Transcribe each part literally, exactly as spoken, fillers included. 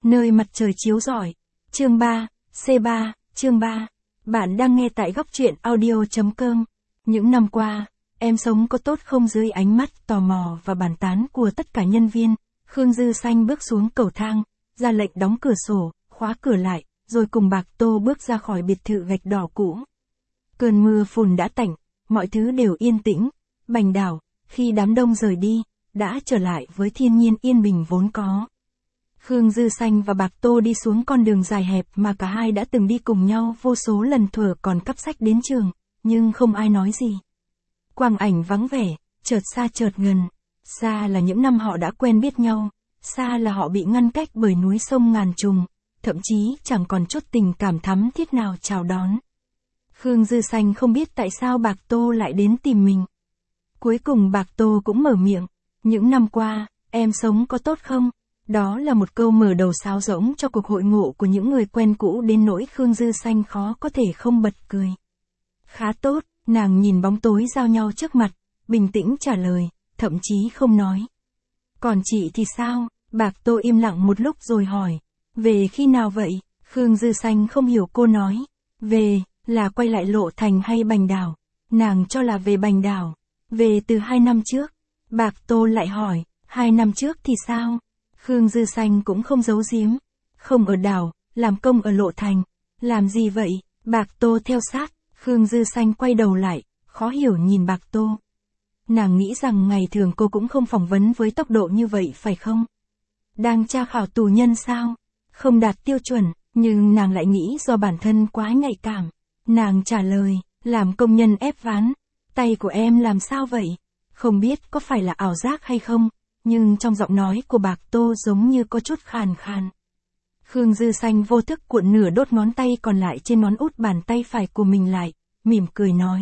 Nơi mặt trời chiếu rọi. Chương ba, C ba, chương ba. Bạn đang nghe tại góc truyện audio chấm com. Những năm qua, em sống có tốt không dưới ánh mắt tò mò và bàn tán của tất cả nhân viên. Khương Dư Xanh bước xuống cầu thang, ra lệnh đóng cửa sổ, khóa cửa lại, rồi cùng Bạc Tô bước ra khỏi biệt thự gạch đỏ cũ. Cơn mưa phùn đã tạnh, mọi thứ đều yên tĩnh. Bành Đảo, khi đám đông rời đi, đã trở lại với thiên nhiên yên bình vốn có. Khương Dư Xanh và Bạc Tô đi xuống con đường dài hẹp mà cả hai đã từng đi cùng nhau vô số lần thuở còn cắp sách đến trường, nhưng không ai nói gì. Quang ảnh vắng vẻ, chợt xa chợt gần. Xa là những năm họ đã quen biết nhau, xa là họ bị ngăn cách bởi núi sông ngàn trùng, thậm chí chẳng còn chút tình cảm thắm thiết nào chào đón. Khương Dư Xanh không biết tại sao Bạc Tô lại đến tìm mình. Cuối cùng Bạc Tô cũng mở miệng, những năm qua, em sống có tốt không? Đó là một câu mở đầu sáo rỗng cho cuộc hội ngộ của những người quen cũ đến nỗi Khương Dư Xanh khó có thể không bật cười. Khá tốt, nàng nhìn bóng tối giao nhau trước mặt, bình tĩnh trả lời, thậm chí không nói. Còn chị thì sao? Bạc Tô im lặng một lúc rồi hỏi, về khi nào vậy? Khương Dư Xanh không hiểu cô nói, về, là quay lại Lộ Thành hay Bành Đảo? Nàng cho là về Bành Đảo, về từ hai năm trước. Bạc Tô lại hỏi, hai năm trước thì sao? Khương Dư Xanh cũng không giấu giếm, không ở đảo, làm công ở Lộ Thành. Làm gì vậy? Bạc Tô theo sát, Khương Dư Xanh quay đầu lại, khó hiểu nhìn Bạc Tô. Nàng nghĩ rằng ngày thường cô cũng không phỏng vấn với tốc độ như vậy phải không? Đang tra khảo tù nhân sao? Không đạt tiêu chuẩn, nhưng nàng lại nghĩ do bản thân quá nhạy cảm. Nàng trả lời, làm công nhân ép ván. Tay của em làm sao vậy? Không biết có phải là ảo giác hay không, nhưng trong giọng nói của Bạc Tô giống như có chút khàn khàn. Khương Dư Xanh vô thức cuộn nửa đốt ngón tay còn lại trên ngón út bàn tay phải của mình lại, mỉm cười nói.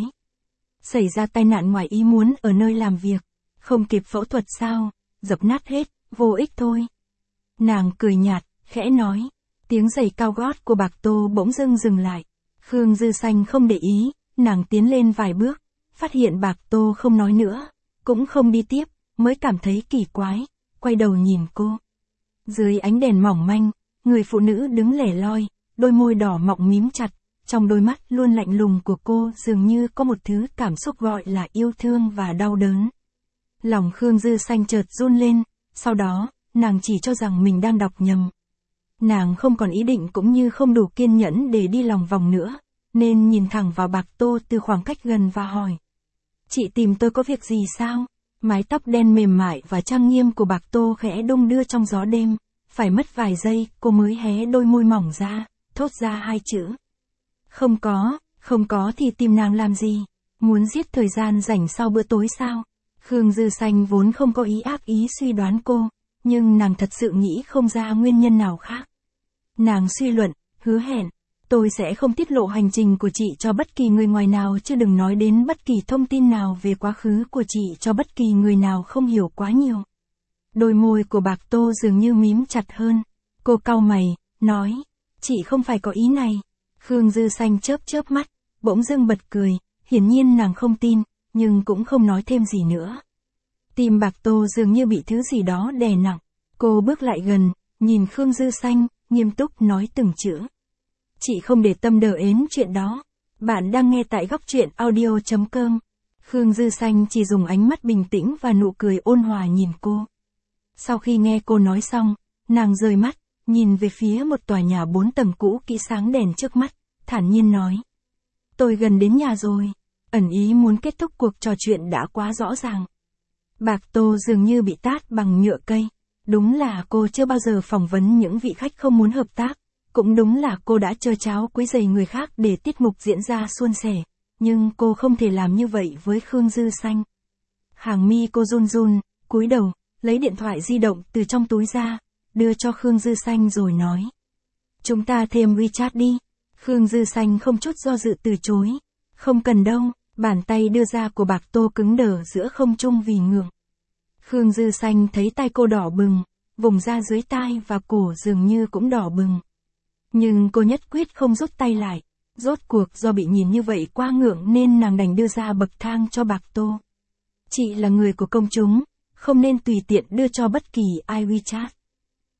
Xảy ra tai nạn ngoài ý muốn ở nơi làm việc, không kịp phẫu thuật sao, dập nát hết, vô ích thôi. Nàng cười nhạt, khẽ nói. Tiếng giày cao gót của Bạc Tô bỗng dưng dừng lại. Khương Dư Xanh không để ý, nàng tiến lên vài bước, phát hiện Bạc Tô không nói nữa, cũng không đi tiếp, mới cảm thấy kỳ quái, quay đầu nhìn cô. Dưới ánh đèn mỏng manh, người phụ nữ đứng lẻ loi, đôi môi đỏ mọng mím chặt, trong đôi mắt luôn lạnh lùng của cô dường như có một thứ cảm xúc gọi là yêu thương và đau đớn. Lòng Khương Dư Xanh chợt run lên, sau đó, nàng chỉ cho rằng mình đang đọc nhầm. Nàng không còn ý định cũng như không đủ kiên nhẫn để đi lòng vòng nữa, nên nhìn thẳng vào Bạc Tô từ khoảng cách gần và hỏi. Chị tìm tôi có việc gì sao? Mái tóc đen mềm mại và trang nghiêm của Bạc Tô khẽ đung đưa trong gió đêm, phải mất vài giây cô mới hé đôi môi mỏng ra, thốt ra hai chữ. Không có, không có thì tìm nàng làm gì? Muốn giết thời gian rảnh sau bữa tối sao? Khương Dư Xanh vốn không có ý ác ý suy đoán cô, nhưng nàng thật sự nghĩ không ra nguyên nhân nào khác. Nàng suy luận, hứa hẹn, tôi sẽ không tiết lộ hành trình của chị cho bất kỳ người ngoài nào chứ đừng nói đến bất kỳ thông tin nào về quá khứ của chị cho bất kỳ người nào không hiểu quá nhiều. Đôi môi của Bạc Tô dường như mím chặt hơn. Cô cau mày, nói, chị không phải có ý này. Khương Dư Xanh chớp chớp mắt, bỗng dưng bật cười, hiển nhiên nàng không tin, nhưng cũng không nói thêm gì nữa. Tim Bạc Tô dường như bị thứ gì đó đè nặng. Cô bước lại gần, nhìn Khương Dư Xanh, nghiêm túc nói từng chữ. Chị không để tâm đờ ến chuyện đó. Bạn đang nghe tại góc truyện audio chấm com. Khương Dư Xanh chỉ dùng ánh mắt bình tĩnh và nụ cười ôn hòa nhìn cô. Sau khi nghe cô nói xong, nàng rời mắt, nhìn về phía một tòa nhà bốn tầng cũ kỹ sáng đèn trước mắt, thản nhiên nói. Tôi gần đến nhà rồi. Ẩn ý muốn kết thúc cuộc trò chuyện đã quá rõ ràng. Bạc Tô dường như bị tát bằng nhựa cây. Đúng là cô chưa bao giờ phỏng vấn những vị khách không muốn hợp tác. Cũng đúng là cô đã trơ cháo quấy rầy người khác để tiết mục diễn ra suôn sẻ. Nhưng cô không thể làm như vậy với Khương Dư Xanh. Hàng mi cô run run, cúi đầu, lấy điện thoại di động từ trong túi ra, đưa cho Khương Dư Xanh rồi nói. Chúng ta thêm WeChat đi. Khương Dư Xanh không chút do dự từ chối. Không cần đâu, bàn tay đưa ra của Bạc Tô cứng đờ giữa không trung vì ngượng. Khương Dư Xanh thấy tay cô đỏ bừng, vùng da dưới tai và cổ dường như cũng đỏ bừng. Nhưng cô nhất quyết không rút tay lại. Rốt cuộc do bị nhìn như vậy quá ngượng nên nàng đành đưa ra bậc thang cho Bạc Tô. Chị là người của công chúng, không nên tùy tiện đưa cho bất kỳ ai WeChat.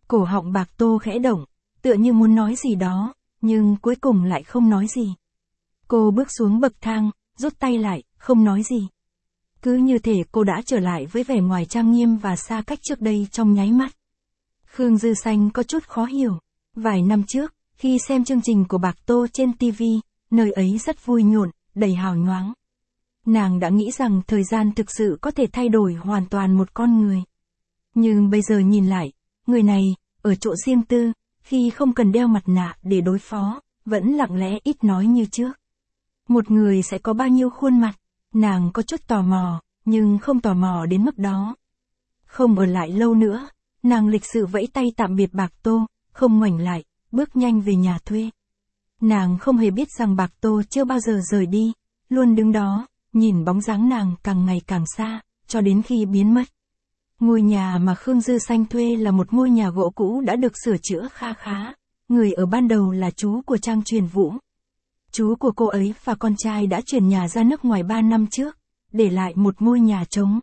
Cổ họng Bạc Tô khẽ động, tựa như muốn nói gì đó, nhưng cuối cùng lại không nói gì. Cô bước xuống bậc thang, rút tay lại, không nói gì. Cứ như thể cô đã trở lại với vẻ ngoài trang nghiêm và xa cách trước đây trong nháy mắt. Khương Dư Xanh có chút khó hiểu. Vài năm trước, khi xem chương trình của Bạc Tô trên ti vi, nơi ấy rất vui nhộn, đầy hào nhoáng. Nàng đã nghĩ rằng thời gian thực sự có thể thay đổi hoàn toàn một con người. Nhưng bây giờ nhìn lại, người này, ở chỗ riêng tư, khi không cần đeo mặt nạ để đối phó, vẫn lặng lẽ ít nói như trước. Một người sẽ có bao nhiêu khuôn mặt, nàng có chút tò mò, nhưng không tò mò đến mức đó. Không ở lại lâu nữa, nàng lịch sự vẫy tay tạm biệt Bạc Tô, không ngoảnh lại, bước nhanh về nhà thuê. Nàng không hề biết rằng Bạc Tô chưa bao giờ rời đi, luôn đứng đó, nhìn bóng dáng nàng càng ngày càng xa, cho đến khi biến mất. Ngôi nhà mà Khương Dư Xanh thuê là một ngôi nhà gỗ cũ đã được sửa chữa kha khá. Người ở ban đầu là chú của Trang Truyền Vũ. Chú của cô ấy và con trai đã chuyển nhà ra nước ngoài ba năm trước, để lại một ngôi nhà trống.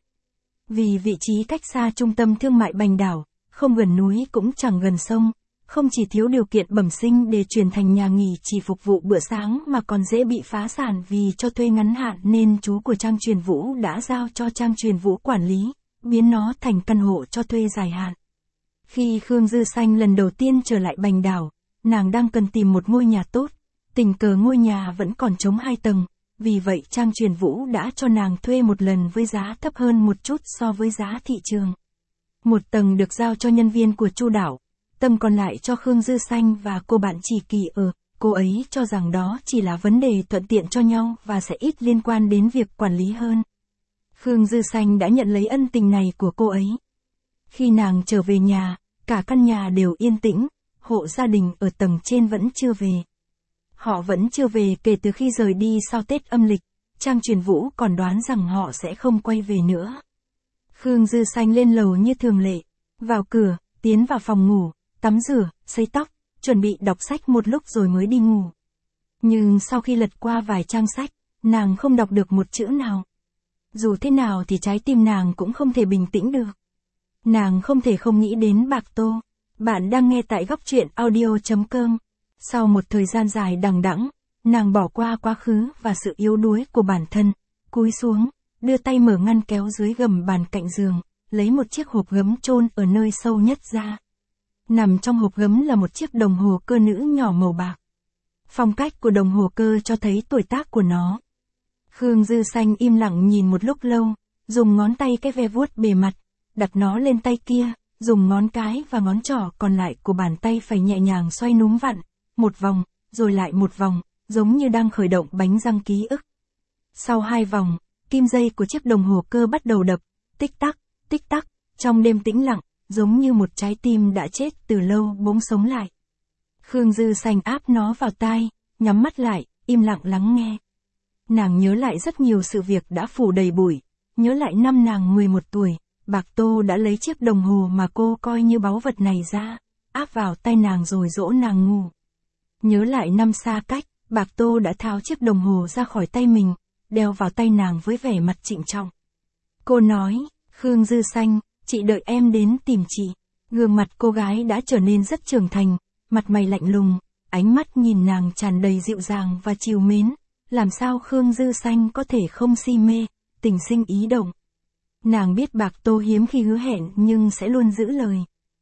Vì vị trí cách xa trung tâm thương mại Bành Đảo, không gần núi cũng chẳng gần sông, không chỉ thiếu điều kiện bẩm sinh để chuyển thành nhà nghỉ chỉ phục vụ bữa sáng mà còn dễ bị phá sản vì cho thuê ngắn hạn, nên chú của Trang Truyền Vũ đã giao cho Trang Truyền Vũ quản lý, biến nó thành căn hộ cho thuê dài hạn. Khi Khương Dư Xanh lần đầu tiên trở lại Bành Đảo, nàng đang cần tìm một ngôi nhà tốt, tình cờ ngôi nhà vẫn còn trống hai tầng, vì vậy Trang Truyền Vũ đã cho nàng thuê một lần với giá thấp hơn một chút so với giá thị trường. Một tầng được giao cho nhân viên của Chu Đảo, tầng còn lại cho Khương Dư Xanh và cô bạn Chỉ Kỳ ở. Cô ấy cho rằng đó chỉ là vấn đề thuận tiện cho nhau và sẽ ít liên quan đến việc quản lý hơn. Khương Dư Xanh đã nhận lấy ân tình này của cô ấy. Khi nàng trở về nhà, cả căn nhà đều yên tĩnh, hộ gia đình ở tầng trên vẫn chưa về. Họ vẫn chưa về kể từ khi rời đi sau Tết âm lịch, Trang Truyền Vũ còn đoán rằng họ sẽ không quay về nữa. Khương Dư Xanh lên lầu như thường lệ, vào cửa, tiến vào phòng ngủ, tắm rửa, sấy tóc, chuẩn bị đọc sách một lúc rồi mới đi ngủ. Nhưng sau khi lật qua vài trang sách, nàng không đọc được một chữ nào. Dù thế nào thì trái tim nàng cũng không thể bình tĩnh được. Nàng không thể không nghĩ đến Bạc Tô. Bạn đang nghe tại góc truyện audio chấm com. Sau một thời gian dài đằng đẵng, nàng bỏ qua quá khứ và sự yếu đuối của bản thân, cúi xuống, đưa tay mở ngăn kéo dưới gầm bàn cạnh giường, lấy một chiếc hộp gấm chôn ở nơi sâu nhất ra. Nằm trong hộp gấm là một chiếc đồng hồ cơ nữ nhỏ màu bạc. Phong cách của đồng hồ cơ cho thấy tuổi tác của nó. Khương Dư Xanh im lặng nhìn một lúc lâu, dùng ngón tay cái ve vuốt bề mặt, đặt nó lên tay kia, dùng ngón cái và ngón trỏ còn lại của bàn tay phải nhẹ nhàng xoay núm vặn, một vòng, rồi lại một vòng, giống như đang khởi động bánh răng ký ức. Sau hai vòng, kim dây của chiếc đồng hồ cơ bắt đầu đập, tích tắc, tích tắc, trong đêm tĩnh lặng, giống như một trái tim đã chết từ lâu bỗng sống lại. Khương Dư Xanh áp nó vào tai, nhắm mắt lại, im lặng lắng nghe. Nàng nhớ lại rất nhiều sự việc đã phủ đầy bụi, nhớ lại năm nàng mười một tuổi, Bạc Tô đã lấy chiếc đồng hồ mà cô coi như báu vật này ra, áp vào tay nàng rồi dỗ nàng ngủ. Nhớ lại năm xa cách, Bạc Tô đã tháo chiếc đồng hồ ra khỏi tay mình, đeo vào tay nàng với vẻ mặt trịnh trọng. Cô nói, Khương Dư Xanh, chị đợi em đến tìm chị. Gương mặt cô gái đã trở nên rất trưởng thành, mặt mày lạnh lùng, ánh mắt nhìn nàng tràn đầy dịu dàng và trìu mến. Làm sao Khương Dư Xanh có thể không si mê, tình sinh ý động. Nàng biết Bạc Tô hiếm khi hứa hẹn nhưng sẽ luôn giữ lời.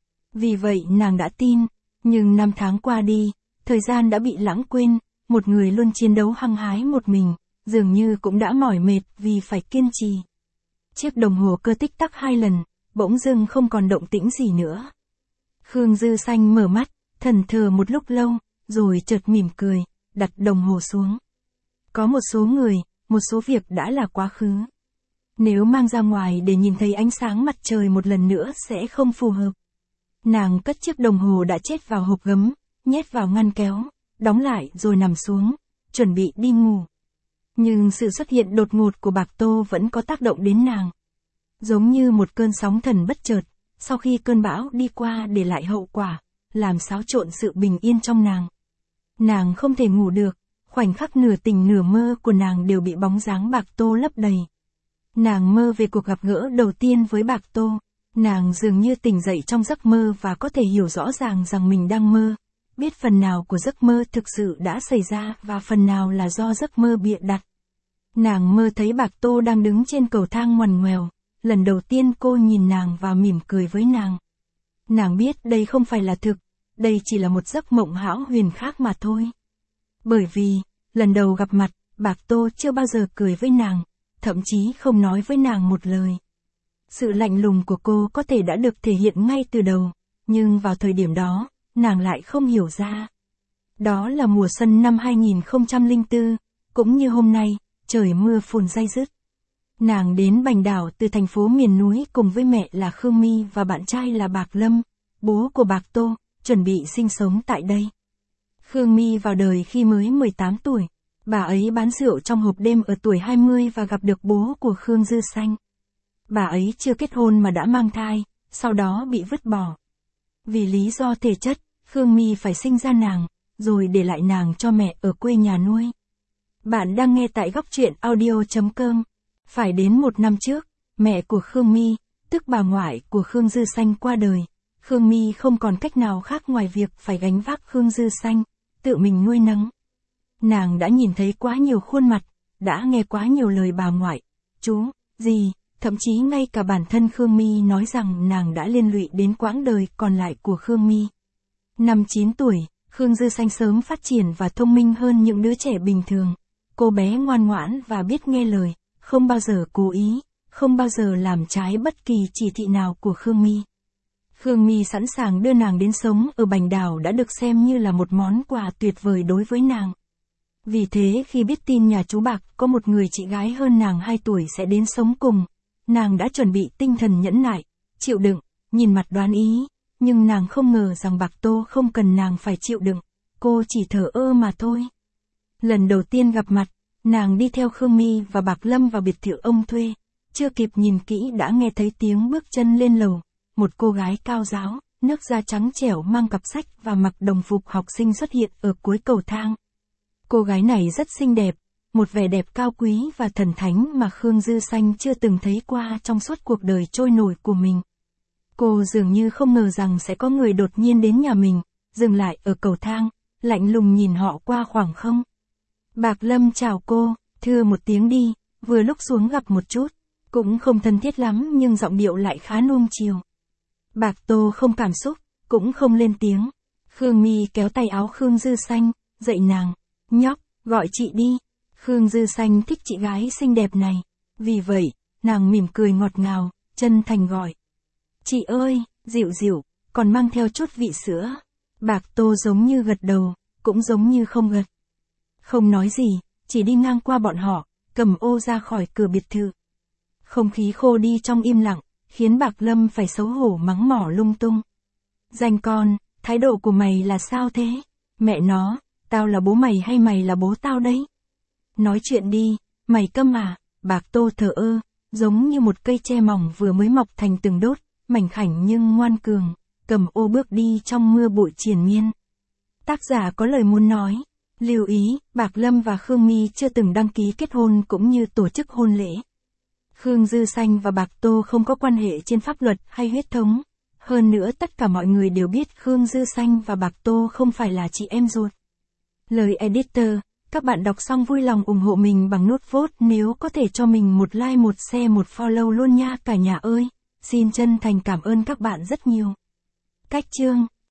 Vì vậy nàng đã tin, nhưng năm tháng qua đi, thời gian đã bị lãng quên, một người luôn chiến đấu hăng hái một mình, dường như cũng đã mỏi mệt vì phải kiên trì. Chiếc đồng hồ cơ tích tắc hai lần, bỗng dưng không còn động tĩnh gì nữa. Khương Dư Xanh mở mắt, thẫn thờ một lúc lâu, rồi chợt mỉm cười, đặt đồng hồ xuống. Có một số người, một số việc đã là quá khứ. Nếu mang ra ngoài để nhìn thấy ánh sáng mặt trời một lần nữa sẽ không phù hợp. Nàng cất chiếc đồng hồ đã chết vào hộp gấm, nhét vào ngăn kéo, đóng lại rồi nằm xuống, chuẩn bị đi ngủ. Nhưng sự xuất hiện đột ngột của Bạc Tô vẫn có tác động đến nàng. Giống như một cơn sóng thần bất chợt, sau khi cơn bão đi qua để lại hậu quả, làm xáo trộn sự bình yên trong nàng. Nàng không thể ngủ được, khoảnh khắc nửa tỉnh nửa mơ của nàng đều bị bóng dáng Bạc Tô lấp đầy. Nàng mơ về cuộc gặp gỡ đầu tiên với Bạc Tô, Nàng dường như tỉnh dậy trong giấc mơ và có thể hiểu rõ ràng rằng mình đang mơ, biết phần nào của giấc mơ thực sự đã xảy ra và phần nào là do giấc mơ bịa đặt. Nàng mơ thấy Bạc Tô đang đứng trên cầu thang ngoằn ngoèo, lần đầu tiên cô nhìn nàng và mỉm cười với nàng. Nàng biết đây không phải là thực, đây chỉ là một giấc mộng hão huyền khác mà thôi. Bởi vì, lần đầu gặp mặt, Bạc Tô chưa bao giờ cười với nàng, thậm chí không nói với nàng một lời. Sự lạnh lùng của cô có thể đã được thể hiện ngay từ đầu, nhưng vào thời điểm đó, nàng lại không hiểu ra. Đó là mùa xuân năm hai nghìn không trăm lẻ bốn, cũng như hôm nay, trời mưa phùn day dứt. Nàng đến Bành Đảo từ thành phố miền núi cùng với mẹ là Khương My và bạn trai là Bạc Lâm, bố của Bạc Tô, chuẩn bị sinh sống tại đây. Khương My vào đời khi mới mười tám tuổi, bà ấy bán rượu trong hộp đêm ở tuổi hai mươi và gặp được bố của Khương Dư Xanh. Bà ấy chưa kết hôn mà đã mang thai, sau đó bị vứt bỏ. Vì lý do thể chất, Khương My phải sinh ra nàng, rồi để lại nàng cho mẹ ở quê nhà nuôi. Bạn đang nghe tại góc truyện audio chấm com. Phải đến một năm trước, mẹ của Khương My, tức bà ngoại của Khương Dư Xanh qua đời. Khương My không còn cách nào khác ngoài việc phải gánh vác Khương Dư Xanh, tự mình nuôi nấng. Nàng đã nhìn thấy quá nhiều khuôn mặt, đã nghe quá nhiều lời bà ngoại, chú, dì, thậm chí ngay cả bản thân Khương My nói rằng nàng đã liên lụy đến quãng đời còn lại của Khương My. Năm chín tuổi, Khương Dư Xanh sớm phát triển và thông minh hơn những đứa trẻ bình thường. Cô bé ngoan ngoãn và biết nghe lời, không bao giờ cố ý, không bao giờ làm trái bất kỳ chỉ thị nào của Khương My. Khương My sẵn sàng đưa nàng đến sống ở Bành Đảo đã được xem như là một món quà tuyệt vời đối với nàng. Vì thế khi biết tin nhà chú Bạc có một người chị gái hơn nàng hai tuổi sẽ đến sống cùng, nàng đã chuẩn bị tinh thần nhẫn nại, chịu đựng, nhìn mặt đoán ý, nhưng nàng không ngờ rằng Bạc Tô không cần nàng phải chịu đựng, cô chỉ thờ ơ mà thôi. Lần đầu tiên gặp mặt, nàng đi theo Khương My và Bạc Lâm vào biệt thự ông thuê, chưa kịp nhìn kỹ đã nghe thấy tiếng bước chân lên lầu, một cô gái cao ráo, nước da trắng trẻo mang cặp sách và mặc đồng phục học sinh xuất hiện ở cuối cầu thang. Cô gái này rất xinh đẹp, một vẻ đẹp cao quý và thần thánh mà Khương Dư Xanh chưa từng thấy qua trong suốt cuộc đời trôi nổi của mình. Cô dường như không ngờ rằng sẽ có người đột nhiên đến nhà mình, dừng lại ở cầu thang, lạnh lùng nhìn họ qua khoảng không. Bạc Lâm chào cô, thưa một tiếng đi, vừa lúc xuống gặp một chút, cũng không thân thiết lắm nhưng giọng điệu lại khá nuông chiều. Bạc Tô không cảm xúc, cũng không lên tiếng. Khương My kéo tay áo Khương Dư Xanh, dạy nàng, nhóc, gọi chị đi. Khương Dư Xanh thích chị gái xinh đẹp này, vì vậy, nàng mỉm cười ngọt ngào, chân thành gọi. Chị ơi, dịu dịu, còn mang theo chút vị sữa. Bạc Tô giống như gật đầu, cũng giống như không gật. Không nói gì, chỉ đi ngang qua bọn họ, cầm ô ra khỏi cửa biệt thự. Không khí khô đi trong im lặng, khiến Bạc Lâm phải xấu hổ mắng mỏ lung tung. Danh con, thái độ của mày là sao thế? Mẹ nó, tao là bố mày hay mày là bố tao đấy? Nói chuyện đi, mày câm à? Bạc Tô thờ ơ, giống như một cây tre mỏng vừa mới mọc thành từng đốt, mảnh khảnh nhưng ngoan cường, cầm ô bước đi trong mưa bụi triền miên. Tác giả có lời muốn nói. Lưu ý, Bạc Lâm và Khương My chưa từng đăng ký kết hôn cũng như tổ chức hôn lễ. Khương Dư Xanh và Bạc Tô không có quan hệ trên pháp luật hay huyết thống. Hơn nữa tất cả mọi người đều biết Khương Dư Xanh và Bạc Tô không phải là chị em ruột. Lời editor, các bạn đọc xong vui lòng ủng hộ mình bằng nút vote nếu có thể cho mình một like một share một follow luôn nha cả nhà ơi. Xin chân thành cảm ơn các bạn rất nhiều. Cách chương